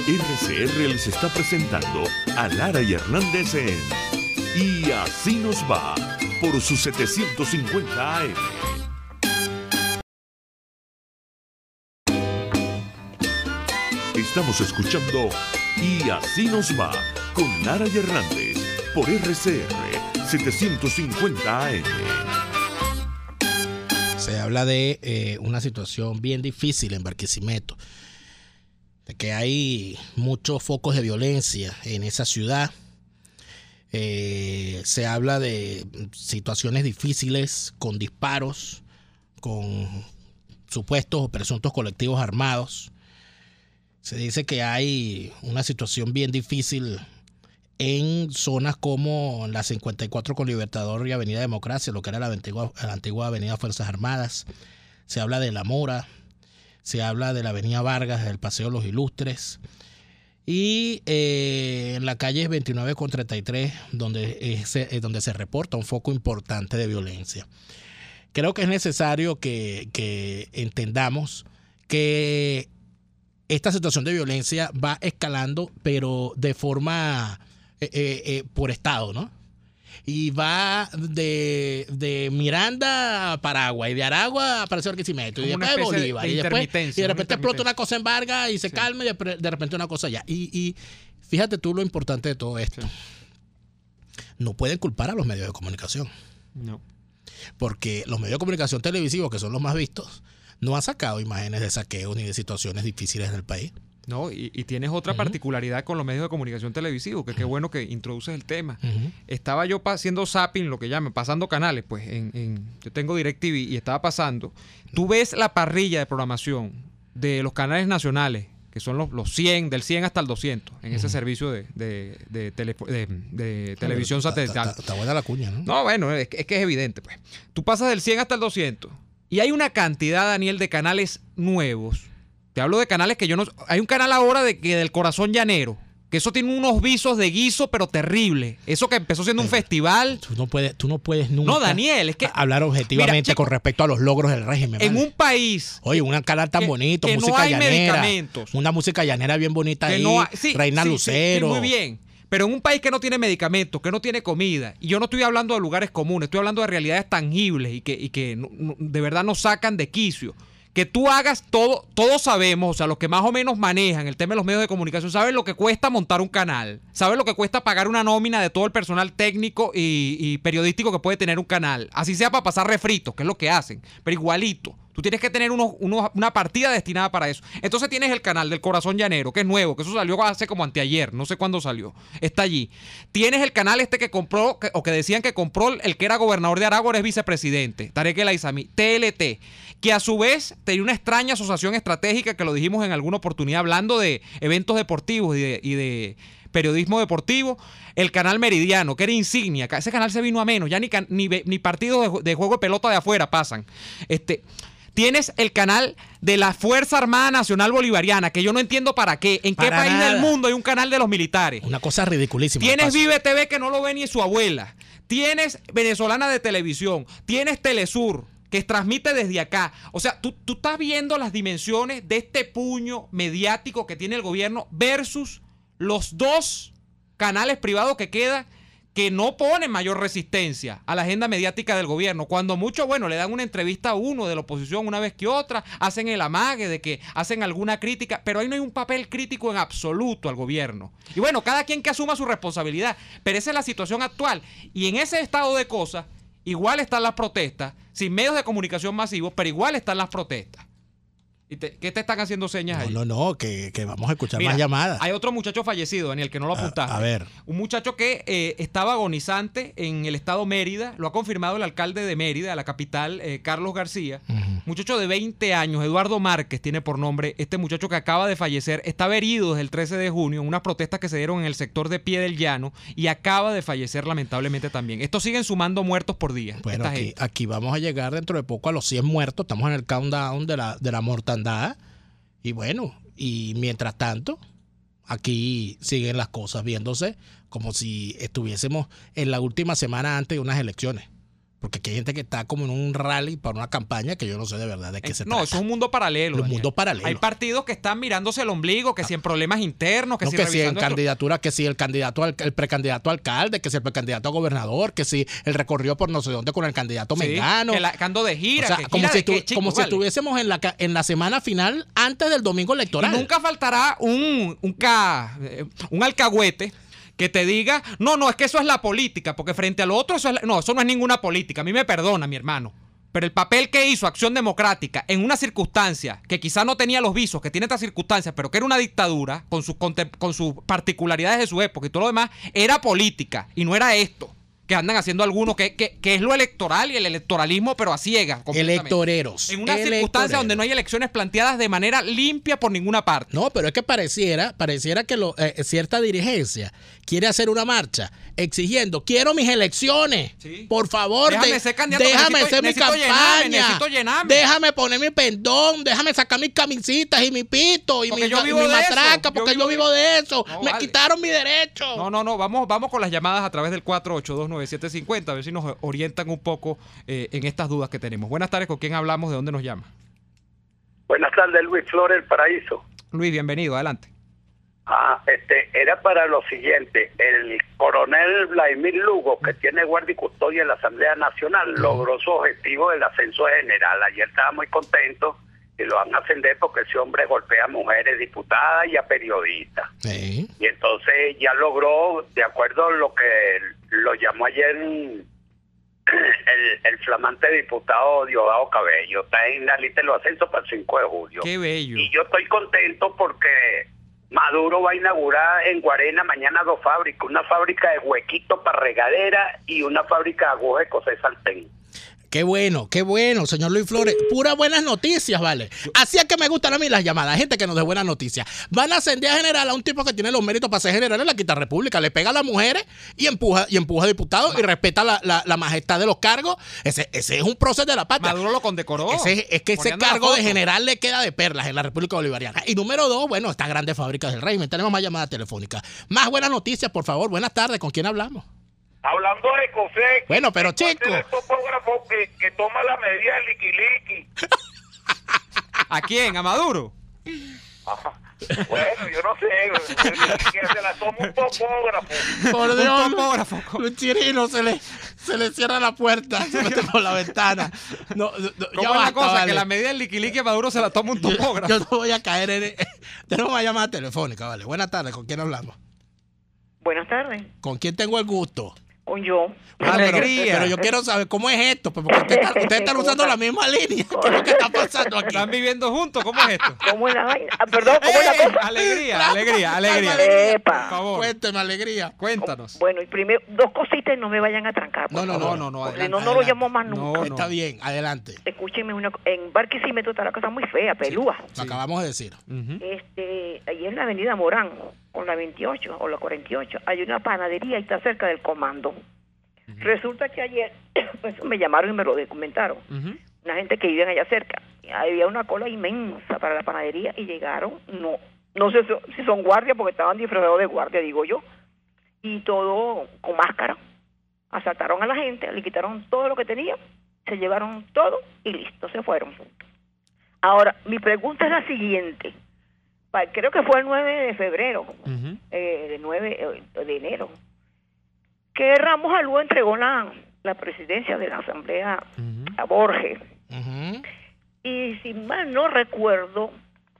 RCR les está presentando a Lara y Hernández en Y Así Nos Va por su 750 AM. Estamos escuchando Y Así Nos Va con Lara y Hernández por RCR 750 AM. Se habla de una situación bien difícil en Barquisimeto, de que hay muchos focos de violencia en esa ciudad. Se habla de situaciones difíciles con disparos, con supuestos o presuntos colectivos armados. Se dice que hay una situación bien difícil en zonas como la 54 con Libertador y Avenida Democracia, lo que era la antigua Avenida Fuerzas Armadas. Se habla de La Mora, se habla de la Avenida Vargas, del Paseo Los Ilustres, y en la calle 29 con 33, donde se reporta un foco importante de violencia. Creo que es necesario que entendamos que esta situación de violencia va escalando, pero de forma por estado, ¿no? Y va de Miranda a Paragua, y de Aragua apareció Barquisimeto, y después de Bolívar, y de repente explota una cosa en Vargas y se calma, y de repente una cosa allá. Y fíjate tú lo importante de todo esto. Sí. No pueden culpar a los medios de comunicación. No. Porque los medios de comunicación televisivos, que son los más vistos, no han sacado imágenes de saqueos ni de situaciones difíciles del país. No, y tienes otra particularidad con los medios de comunicación televisivos, que qué bueno que introduces el tema. Estaba yo haciendo zapping, lo que llaman, pasando canales, pues yo tengo DirecTV y estaba pasando. Tú ves la parrilla de programación de los canales nacionales, que son los 100, del 100 hasta el 200, en ese servicio de televisión satelital. Está buena la cuña, ¿no? No, bueno, es que es evidente, pues. Tú pasas del 100 hasta el 200 y hay una cantidad, Daniel, de canales nuevos. Te hablo de canales que yo no... Hay un canal ahora del Corazón Llanero, que eso tiene unos visos de guiso, pero terrible. Eso que empezó siendo un festival. Tú no puedes nunca... No, Daniel, es que... hablar objetivamente, chico, con respecto a los logros del régimen. En un país... Oye, un canal tan bonito, que música no hay llanera. Medicamentos. Una música llanera bien bonita que ahí. No hay, sí, Reina sí, Lucero. Sí, muy bien. Pero en un país que no tiene medicamentos, que no tiene comida, y yo no estoy hablando de lugares comunes, estoy hablando de realidades tangibles y que de verdad nos sacan de quicio. Que tú hagas todo, todos sabemos, o sea, los que más o menos manejan el tema de los medios de comunicación, saben lo que cuesta montar un canal, saben lo que cuesta pagar una nómina de todo el personal técnico y periodístico que puede tener un canal, así sea para pasar refritos, que es lo que hacen, pero igualito. Tú tienes que tener una partida destinada para eso. Entonces tienes el canal del Corazón Llanero, que es nuevo, que eso salió hace como anteayer, no sé cuándo salió. Está allí. Tienes el canal que compró, o que decían que compró el que era gobernador de Aragua, es vicepresidente, Tarek El Aizami, TLT, que a su vez tenía una extraña asociación estratégica, que lo dijimos en alguna oportunidad, hablando de eventos deportivos y de periodismo deportivo. El canal Meridiano, que era insignia, ese canal se vino a menos, ya ni partidos de juego de pelota de afuera pasan. Tienes el canal de la Fuerza Armada Nacional Bolivariana, que yo no entiendo para qué. ¿En qué país del mundo hay un canal de los militares? Una cosa ridiculísima. Tienes Vive TV, que no lo ve ni su abuela. Tienes Venezolana de Televisión. Tienes Telesur, que transmite desde acá. O sea, tú estás viendo las dimensiones de este puño mediático que tiene el gobierno versus los dos canales privados que quedan, que no ponen mayor resistencia a la agenda mediática del gobierno. Cuando mucho, bueno, le dan una entrevista a uno de la oposición una vez que otra, hacen el amague de que hacen alguna crítica, pero ahí no hay un papel crítico en absoluto al gobierno. Y bueno, cada quien que asuma su responsabilidad, pero esa es la situación actual. Y en ese estado de cosas, igual están las protestas, sin medios de comunicación masivos, pero igual están las protestas. ¿Qué te están haciendo señas ahí? No, que vamos a escuchar más llamadas. Hay otro muchacho fallecido, Daniel, que no lo apuntaste. A ver. Un muchacho que estaba agonizante en el estado Mérida, lo ha confirmado el alcalde de Mérida, la capital, Carlos García. Muchacho de 20 años, Eduardo Márquez tiene por nombre, este muchacho que acaba de fallecer, estaba herido desde el 13 de junio en unas protestas que se dieron en el sector de Pie del Llano y acaba de fallecer lamentablemente también. Estos siguen sumando muertos por día. Bueno, aquí vamos a llegar dentro de poco a los 100 muertos, estamos en el countdown de la mortandad. Y bueno, y mientras tanto, aquí siguen las cosas viéndose como si estuviésemos en la última semana antes de unas elecciones. Porque aquí hay gente que está como en un rally para una campaña que yo no sé de verdad de qué se trata. No, eso es un mundo paralelo. Un mundo paralelo. Hay partidos que están mirándose el ombligo, que si en problemas internos, que no, si que si en revisando candidatura, que si el candidato el precandidato a alcalde, que si el precandidato a gobernador, que si el recorrido por no sé dónde con el candidato mengano. Que ando de gira. O sea, como si estuviésemos en la semana final antes del domingo electoral. Y nunca faltará un alcahuete que te diga, no, es que eso es la política, porque frente a lo otro, eso no es ninguna política. A mí me perdona, mi hermano. Pero el papel que hizo Acción Democrática en una circunstancia que quizá no tenía los visos que tiene esta circunstancia, pero que era una dictadura con sus particularidades de su época y todo lo demás, era política y no era esto que andan haciendo algunos, que es lo electoral y el electoralismo, pero a ciegas. Electoreros. En una circunstancia donde no hay elecciones planteadas de manera limpia por ninguna parte. No, pero es que pareciera que cierta dirigencia quiere hacer una marcha exigiendo, quiero mis elecciones, por favor, déjame ser mi campaña, déjame poner mi pendón, déjame sacar mis camisitas y mi pito y mi matraca, porque yo vivo de eso, me quitaron mi derecho. No, vamos con las llamadas a través del 4829750, a ver si nos orientan un poco en estas dudas que tenemos. Buenas tardes, ¿con quién hablamos? ¿De dónde nos llama? Buenas tardes, Luis Flores, El Paraíso. Luis, bienvenido, adelante. Era para lo siguiente: el coronel Vladimir Lugo, que tiene guardia y custodia en la Asamblea Nacional, logró su objetivo del ascenso general. Ayer estaba muy contento y lo van a ascender porque ese hombre golpea a mujeres diputadas y a periodistas. Sí. Y entonces ya logró, de acuerdo a lo que lo llamó ayer el flamante diputado Diosdado Cabello, está en la lista de los ascensos para el 5 de julio. ¡Qué bello! Y yo estoy contento porque Maduro va a inaugurar en Guarena mañana 2 fábricas, una fábrica de huequitos para regadera y una fábrica de agujas de coser sartén. Qué bueno, señor Luis Flores. Puras buenas noticias, ¿vale? Así es que me gustan a mí las llamadas, gente que nos dé buenas noticias. Van a ascender a general a un tipo que tiene los méritos para ser general en la Quinta República. Le pega a las mujeres y empuja a diputados y respeta la majestad de los cargos. Ese es un prócer de la patria. Maduro lo condecoró. Es que ese cargo de general le queda de perlas en la República Bolivariana. Y número 2, bueno, estas grandes fábricas del régimen. Tenemos más llamadas telefónicas. Más buenas noticias, por favor. Buenas tardes. ¿Con quién hablamos? Hablando de COSEC. Bueno, pero chico. El topógrafo que toma la medida del liquiliqui. ¿A quién? ¿A Maduro? Ajá. Bueno, yo no sé. Que se la toma un topógrafo. Por Dios. Un topógrafo. Un chirino se le cierra la puerta, se mete por la ventana. No, ¿cómo es la cosa? Vale. Que la medida del liquiliqui a Maduro se la toma un topógrafo. Yo no voy a caer en... Tenemos una llamada telefónica, vale. Buenas tardes. ¿Con quién hablamos? Buenas tardes. ¿Con quién tengo el gusto? Con yo. Alegría. Pero yo quiero saber cómo es esto, porque ustedes están usando la misma línea. ¿Qué es lo que está pasando aquí? ¿Están viviendo juntos? ¿Cómo es esto? ¿Cómo es la vaina? Perdón, ¿cómo es la cosa? Alegría. Epa. Por favor. Cuénteme, alegría. Cuéntanos. Bueno, y primero, 2 cositas y no me vayan a trancar. No. Adelante, no lo llamo más nunca. No. Está bien, adelante. Escúcheme, en Barquisimeto está la cosa muy fea, pelúa. Sí, lo acabamos de decir. Ahí en la avenida Morán, o la 28, o la 48, hay una panadería y está cerca del comando. Resulta que ayer pues, me llamaron y me lo comentaron. Una gente que vive allá cerca. Había una cola inmensa para la panadería y llegaron, no sé si son guardias porque estaban disfrazados de guardia, digo yo, y todo con máscara. Asaltaron a la gente, le quitaron todo lo que tenían, se llevaron todo y listo, se fueron. Ahora, mi pregunta es la siguiente. Creo que fue el 9 de febrero, el 9 de enero, que Ramos Alú entregó la presidencia de la Asamblea a Borges. Y si mal no recuerdo,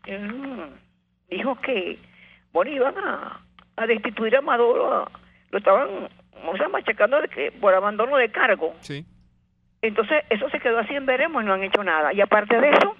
dijo que iban a destituir a Maduro, lo estaban machacando por abandono de cargo. Sí. Entonces eso se quedó así en veremos y no han hecho nada. Y aparte de eso,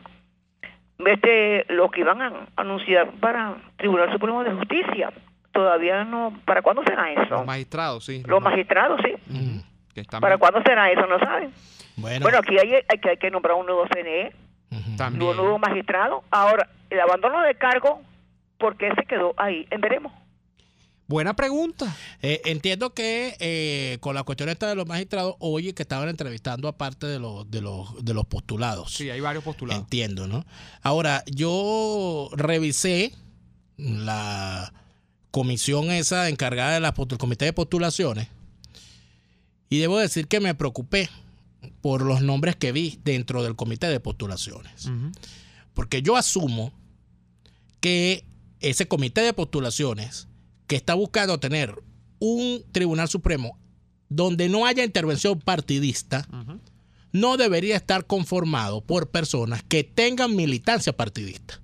lo que iban a anunciar para Tribunal Supremo de Justicia, todavía no. ¿Para cuándo será eso? Los magistrados, sí. Los magistrados, sí. ¿Para cuándo será eso? No saben. Bueno, aquí hay que nombrar un nuevo CNE, un nuevo magistrado. Ahora, el abandono de cargo, ¿por qué se quedó ahí? Veremos. Buena pregunta. Entiendo que con la cuestión esta de los magistrados, oye, que estaban entrevistando aparte de los postulados. Sí, hay varios postulados. Entiendo, ¿no? Ahora, yo revisé la comisión esa encargada del comité de postulaciones y debo decir que me preocupé por los nombres que vi dentro del comité de postulaciones. Porque yo asumo que ese comité de postulaciones que está buscando tener un Tribunal Supremo donde no haya intervención partidista, no debería estar conformado por personas que tengan militancia partidista.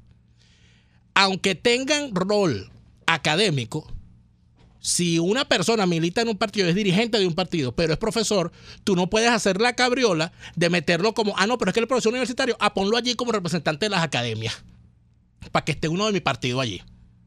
Aunque tengan rol académico, si una persona milita en un partido, es dirigente de un partido, pero es profesor, tú no puedes hacer la cabriola de meterlo como, no, pero es que el profesor universitario, ponlo allí como representante de las academias, para que esté uno de mi partido allí.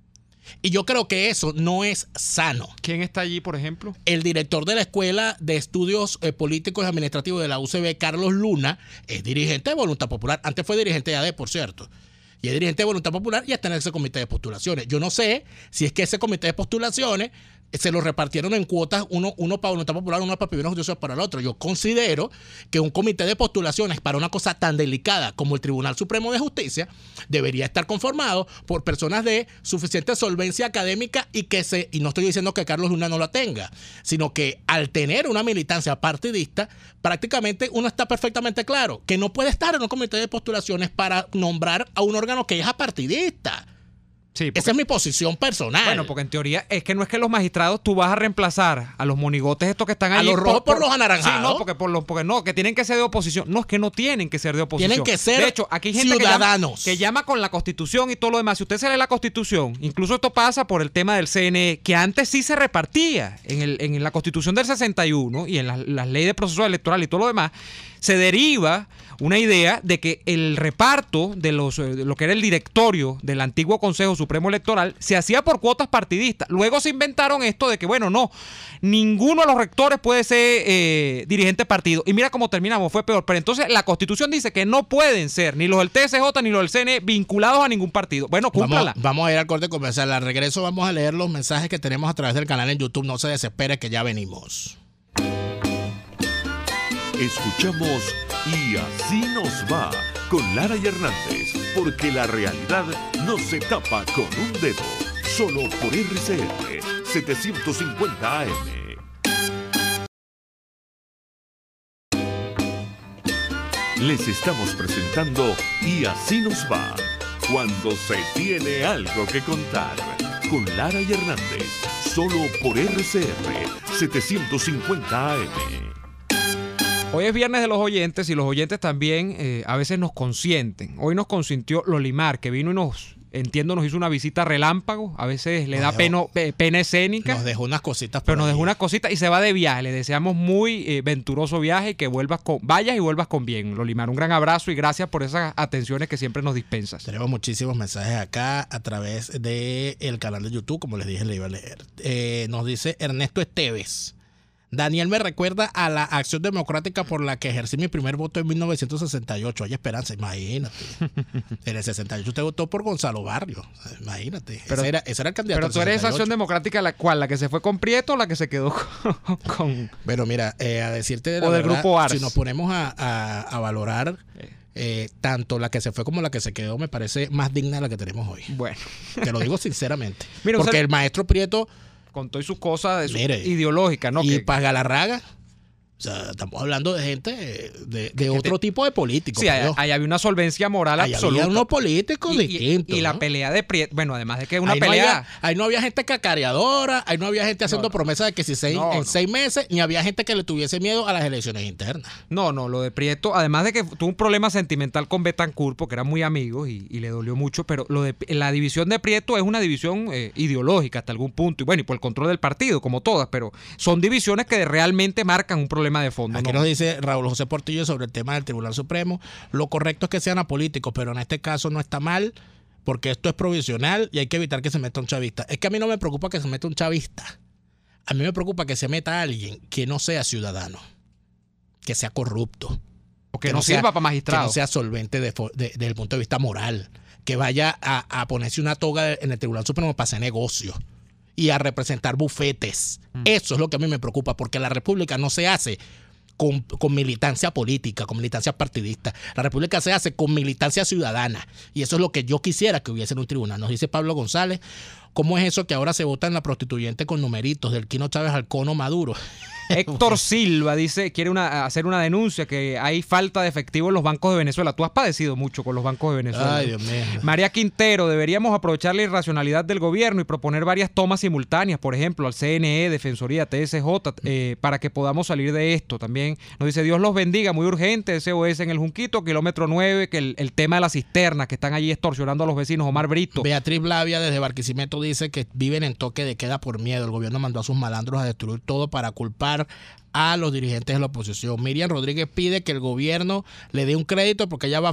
Y yo creo que eso no es sano. ¿Quién está allí, por ejemplo? El director de la Escuela de Estudios Políticos y Administrativos de la UCB, Carlos Luna, es dirigente de Voluntad Popular. Antes fue dirigente de AD, por cierto. Y es dirigente de Voluntad Popular y está en ese comité de postulaciones. Yo no sé si es que ese comité de postulaciones se lo repartieron en cuotas, uno para Voluntad Popular, uno para Primero Justicia para el otro. Yo considero que un comité de postulaciones para una cosa tan delicada como el Tribunal Supremo de Justicia debería estar conformado por personas de suficiente solvencia académica y no estoy diciendo que Carlos Luna no la tenga, sino que al tener una militancia partidista, prácticamente uno está perfectamente claro que no puede estar en un comité de postulaciones para nombrar a un órgano que es apartidista. Sí, esa es mi posición personal. Bueno, porque en teoría es que no es que los magistrados tú vas a reemplazar a los monigotes estos que están ahí. A los rojos por los anaranjados. Sí, no, porque no, que tienen que ser de oposición. No, es que no tienen que ser de oposición. Tienen que ser de hecho, aquí hay gente ciudadanos. Que llama con la Constitución y todo lo demás. Si usted se lee la Constitución, incluso esto pasa por el tema del CNE, que antes sí se repartía en la Constitución del 61 y en las leyes de proceso electoral y todo lo demás, se deriva una idea de que el reparto de lo que era el directorio del antiguo Consejo Supremo Electoral se hacía por cuotas partidistas. Luego se inventaron esto de que, bueno, no, ninguno de los rectores puede ser dirigente de partido. Y mira cómo terminamos, fue peor. Pero entonces la Constitución dice que no pueden ser ni los del TSJ ni los del CNE vinculados a ningún partido. Bueno, cúmplala. Vamos a ir al corte comercial. Al regreso vamos a leer los mensajes que tenemos a través del canal en YouTube. No se desespere que ya venimos. Escuchamos Y Así Nos Va con Lara y Hernández, porque la realidad no se tapa con un dedo, solo por RCN 750 AM. Les estamos presentando Y Así Nos Va, cuando se tiene algo que contar, con Lara y Hernández, solo por RCN 750 AM. Hoy es viernes de los oyentes y los oyentes también a veces nos consienten. Hoy nos consintió Lolimar, que vino y nos hizo una visita relámpago. A veces le da pena escénica. Nos dejó unas cositas. Pero nos dejó unas cositas y se va de viaje. Le deseamos muy venturoso viaje y que vayas y vuelvas con bien. Lolimar, un gran abrazo y gracias por esas atenciones que siempre nos dispensas. Tenemos muchísimos mensajes acá a través del canal de YouTube, como les dije, le iba a leer. Nos dice Ernesto Esteves. Daniel me recuerda a la acción democrática por la que ejercí mi primer voto en 1968. Hay esperanza, imagínate. En el 68 usted votó por Gonzalo Barrios. Imagínate. Pero, ese era el candidato. Pero tú eres esa acción democrática, ¿la que se fue con Prieto o la que se quedó con Bueno, mira, a decirte de la o del verdad, grupo Ars. Si nos ponemos a valorar tanto la que se fue como la que se quedó, me parece más digna de la que tenemos hoy. Bueno. Te lo digo sinceramente. Mira, porque el maestro Prieto con todas sus cosas ideológicas, ¿no? Y para Galarraga, o sea, estamos hablando de gente de otro tipo de políticos. Sí, ahí había una solvencia moral absoluta. Había unos políticos distintos. Y la pelea de Prieto, bueno, además de que una pelea... Ahí no había gente cacareadora, ahí no había gente haciendo promesas de que en 6 meses, ni había gente que le tuviese miedo a las elecciones internas. No, lo de Prieto, además de que tuvo un problema sentimental con Betancourt, porque eran muy amigos y le dolió mucho, pero la división de Prieto es una división ideológica hasta algún punto, y bueno, y por el control del partido, como todas, pero son divisiones que realmente marcan un problema de fondo. Aquí nos dice Raúl José Portillo sobre el tema del Tribunal Supremo. Lo correcto es que sean apolíticos, pero en este caso no está mal, porque esto es provisional y hay que evitar que se meta un chavista. Es que a mí no me preocupa que se meta un chavista. A mí me preocupa que se meta alguien que no sea ciudadano, que sea corrupto. O que no sirva para magistrado. Que no sea solvente desde el punto de vista moral. Que vaya a ponerse una toga en el Tribunal Supremo para hacer negocio y a representar bufetes. Eso es lo que a mí me preocupa, porque la República no se hace con militancia política, con militancia partidista. La República se hace con militancia ciudadana. Y eso es lo que yo quisiera que hubiese en un tribunal. Nos dice Pablo González, ¿Cómo es eso que ahora se vota en la prostituyente con numeritos, del Quino Chávez al Cono Maduro? Héctor Silva dice, quiere hacer una denuncia, que hay falta de efectivo en los bancos de Venezuela. Tú has padecido mucho con los bancos de Venezuela. Ay, Dios mío. María Quintero, deberíamos aprovechar la irracionalidad del gobierno y proponer varias tomas simultáneas, por ejemplo, al CNE, Defensoría, TSJ, para que podamos salir de esto. También nos dice, Dios los bendiga, muy urgente, SOS en el Junquito, kilómetro 9, que el tema de las cisternas que están allí extorsionando a los vecinos. Omar Brito. Beatriz Blavia desde Barquisimeto dice que viven en toque de queda por miedo. El gobierno mandó a sus malandros a destruir todo para culpar a los dirigentes de la oposición. Miriam Rodríguez pide que el gobierno le dé un crédito porque ella vaya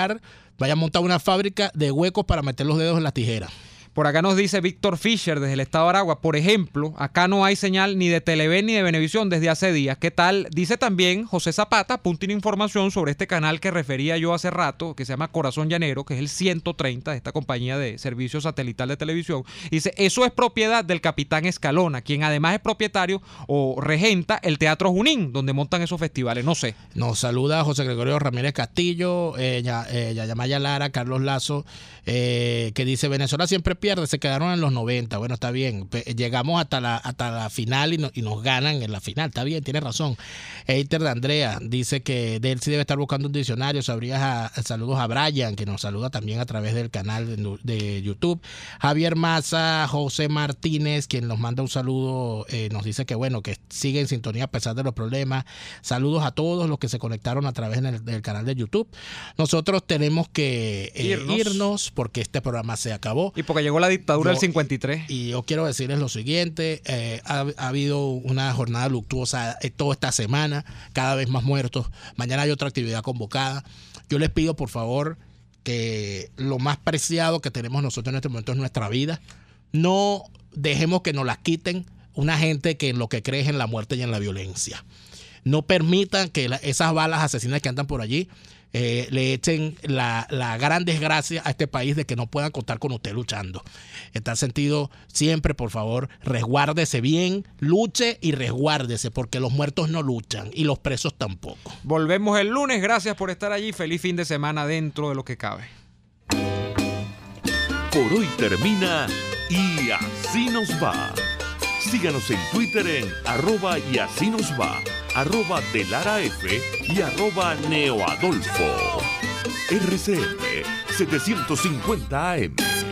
a montar una fábrica de huecos para meter los dedos en las tijeras. Por acá nos dice Víctor Fischer desde el estado de Aragua, por ejemplo, acá no hay señal ni de Televen ni de Venevisión desde hace días. ¿Qué tal? Dice también José Zapata, apunta una información sobre este canal que refería yo hace rato, que se llama Corazón Llanero, que es el 130 de esta compañía de servicio satelital de televisión. Dice, eso es propiedad del capitán Escalona, quien además es propietario o regenta el Teatro Junín, donde montan esos festivales. No sé. Nos saluda José Gregorio Ramírez Castillo, Yayamaya Lara, Carlos Lazo, que dice, Venezuela siempre pierde, se quedaron en los 90. Bueno, está bien, llegamos hasta la final y nos ganan en la final, está bien, tiene razón. Eiter de Andrea dice que de él sí debe estar buscando un diccionario. Saludos a Brian, que nos saluda también a través del canal de YouTube. Javier Maza, José Martínez, quien nos manda un saludo, nos dice que bueno, que sigue en sintonía a pesar de los problemas. Saludos a todos los que se conectaron a través del canal de YouTube. Nosotros tenemos que irnos porque este programa se acabó. Y porque llegó la dictadura del 53. Y yo quiero decirles lo siguiente, ha habido una jornada luctuosa toda esta semana, cada vez más muertos. Mañana hay otra actividad convocada. Yo les pido, por favor, que lo más preciado que tenemos nosotros en este momento es nuestra vida. No dejemos que nos la quiten una gente que en lo que cree es en la muerte y en la violencia. No permitan que esas balas asesinas que andan por allí le echen la gran desgracia a este país de que no puedan contar con usted luchando. En tal sentido, siempre, por favor, resguárdese bien, luche y resguárdese, porque los muertos no luchan y los presos tampoco. Volvemos el lunes, gracias por estar allí, feliz fin de semana dentro de lo que cabe. Por hoy termina Y Así Nos Va. Síganos en Twitter en @YASíNosVa, @DeLaraF y @NeoAdolfo. RCF 750 AM.